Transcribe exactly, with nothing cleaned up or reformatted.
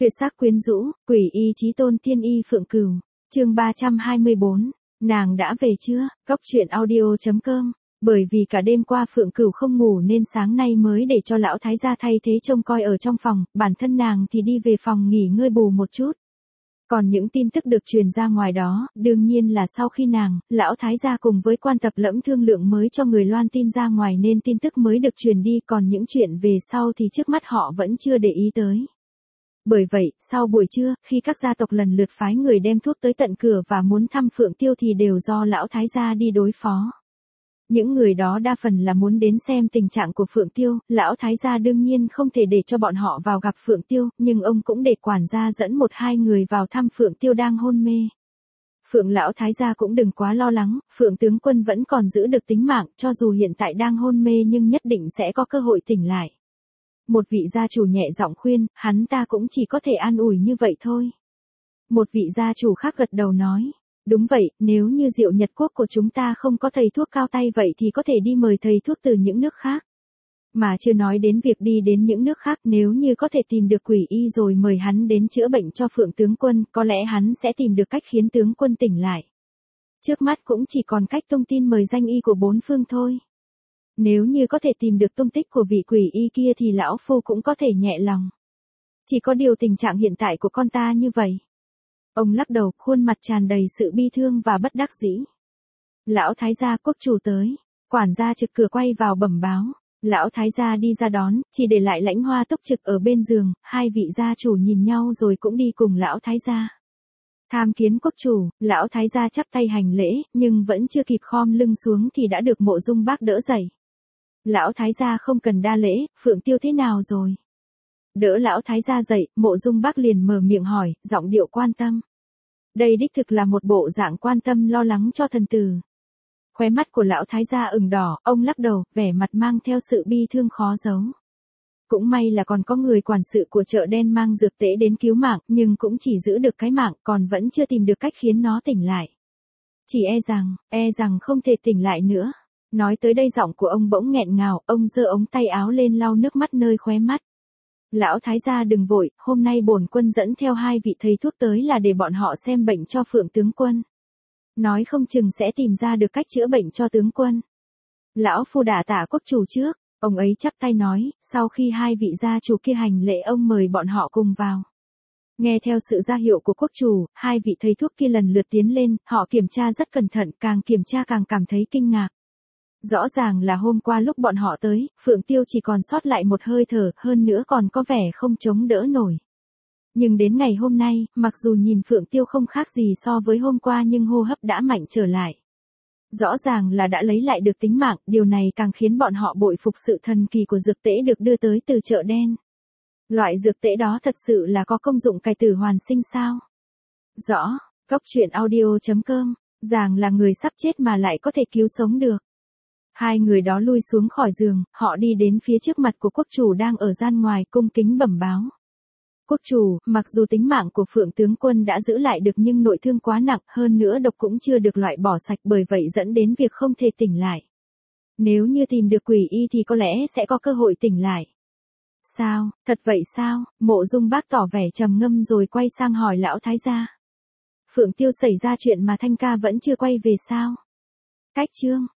Tuyệt sắc quyến rũ, quỷ y chí tôn tiên y Phượng Cửu. Chương ba trăm hai mươi bốn. Nàng đã về chưa? Cốc truyện audio chấm com. Bởi vì cả đêm qua Phượng Cửu không ngủ nên sáng nay mới để cho lão thái gia thay thế trông coi ở trong phòng, bản thân nàng thì đi về phòng nghỉ ngơi bù một chút. Còn những tin tức được truyền ra ngoài đó, đương nhiên là sau khi nàng, lão thái gia cùng với quan tập lẫm thương lượng mới cho người loan tin ra ngoài nên tin tức mới được truyền đi, còn những chuyện về sau thì trước mắt họ vẫn chưa để ý tới. Bởi vậy, sau buổi trưa, khi các gia tộc lần lượt phái người đem thuốc tới tận cửa và muốn thăm Phượng Tiêu thì đều do lão thái gia đi đối phó. Những người đó đa phần là muốn đến xem tình trạng của Phượng Tiêu, lão thái gia đương nhiên không thể để cho bọn họ vào gặp Phượng Tiêu, nhưng ông cũng để quản gia dẫn một hai người vào thăm Phượng Tiêu đang hôn mê. Phượng lão thái gia cũng đừng quá lo lắng, Phượng tướng quân vẫn còn giữ được tính mạng, cho dù hiện tại đang hôn mê nhưng nhất định sẽ có cơ hội tỉnh lại. Một vị gia chủ nhẹ giọng khuyên, hắn ta cũng chỉ có thể an ủi như vậy thôi. Một vị gia chủ khác gật đầu nói. Đúng vậy, nếu như Diệu Nhật Quốc của chúng ta không có thầy thuốc cao tay vậy thì có thể đi mời thầy thuốc từ những nước khác. Mà chưa nói đến việc đi đến những nước khác, nếu như có thể tìm được quỷ y rồi mời hắn đến chữa bệnh cho Phượng tướng quân, có lẽ hắn sẽ tìm được cách khiến tướng quân tỉnh lại. Trước mắt cũng chỉ còn cách tung tin mời danh y của bốn phương thôi. Nếu như có thể tìm được tung tích của vị quỷ y kia thì lão phu cũng có thể nhẹ lòng. Chỉ có điều tình trạng hiện tại của con ta như vậy. Ông lắc đầu, khuôn mặt tràn đầy sự bi thương và bất đắc dĩ. Lão thái gia quốc chủ tới, quản gia trực cửa quay vào bẩm báo. Lão thái gia đi ra đón, chỉ để lại Lãnh Hoa túc trực ở bên giường, hai vị gia chủ nhìn nhau rồi cũng đi cùng lão thái gia. Tham kiến quốc chủ, lão thái gia chắp tay hành lễ, nhưng vẫn chưa kịp khom lưng xuống thì đã được Mộ Dung Bác đỡ dậy. Lão thái gia không cần đa lễ, Phượng Tiêu thế nào rồi? Đỡ lão thái gia dậy, Mộ Dung Bác liền mở miệng hỏi, giọng điệu quan tâm. Đây đích thực là một bộ dạng quan tâm lo lắng cho thần tử. Khóe mắt của lão thái gia ửng đỏ, ông lắc đầu, vẻ mặt mang theo sự bi thương khó giấu. Cũng may là còn có người quản sự của chợ đen mang dược tễ đến cứu mạng, nhưng cũng chỉ giữ được cái mạng, còn vẫn chưa tìm được cách khiến nó tỉnh lại. Chỉ e rằng, e rằng không thể tỉnh lại nữa. Nói tới đây giọng của ông bỗng nghẹn ngào, ông giơ ống tay áo lên lau nước mắt nơi khóe mắt. Lão thái gia đừng vội, hôm nay bổn quân dẫn theo hai vị thầy thuốc tới là để bọn họ xem bệnh cho Phượng tướng quân. Nói không chừng sẽ tìm ra được cách chữa bệnh cho tướng quân. Lão phu đả tạ quốc chủ trước, ông ấy chắp tay nói, sau khi hai vị gia chủ kia hành lễ ông mời bọn họ cùng vào. Nghe theo sự ra hiệu của quốc chủ, hai vị thầy thuốc kia lần lượt tiến lên, họ kiểm tra rất cẩn thận, càng kiểm tra càng cảm thấy kinh ngạc. Rõ ràng là hôm qua lúc bọn họ tới, Phượng Tiêu chỉ còn sót lại một hơi thở, hơn nữa còn có vẻ không chống đỡ nổi. Nhưng đến ngày hôm nay, mặc dù nhìn Phượng Tiêu không khác gì so với hôm qua nhưng hô hấp đã mạnh trở lại. Rõ ràng là đã lấy lại được tính mạng, điều này càng khiến bọn họ bội phục sự thần kỳ của dược tễ được đưa tới từ chợ đen. Loại dược tễ đó thật sự là có công dụng cải tử hoàn sinh sao? Rõ, Cốc truyện audio chấm com, rằng là người sắp chết mà lại có thể cứu sống được. Hai người đó lui xuống khỏi giường, họ đi đến phía trước mặt của quốc chủ đang ở gian ngoài cung kính bẩm báo. Quốc chủ, mặc dù tính mạng của Phượng tướng quân đã giữ lại được nhưng nội thương quá nặng, hơn nữa độc cũng chưa được loại bỏ sạch, bởi vậy dẫn đến việc không thể tỉnh lại. Nếu như tìm được quỷ y thì có lẽ sẽ có cơ hội tỉnh lại. Sao, thật vậy sao? Mộ Dung Bác tỏ vẻ trầm ngâm rồi quay sang hỏi lão thái gia. Phượng Tiêu xảy ra chuyện mà Thanh ca vẫn chưa quay về sao? Cách chương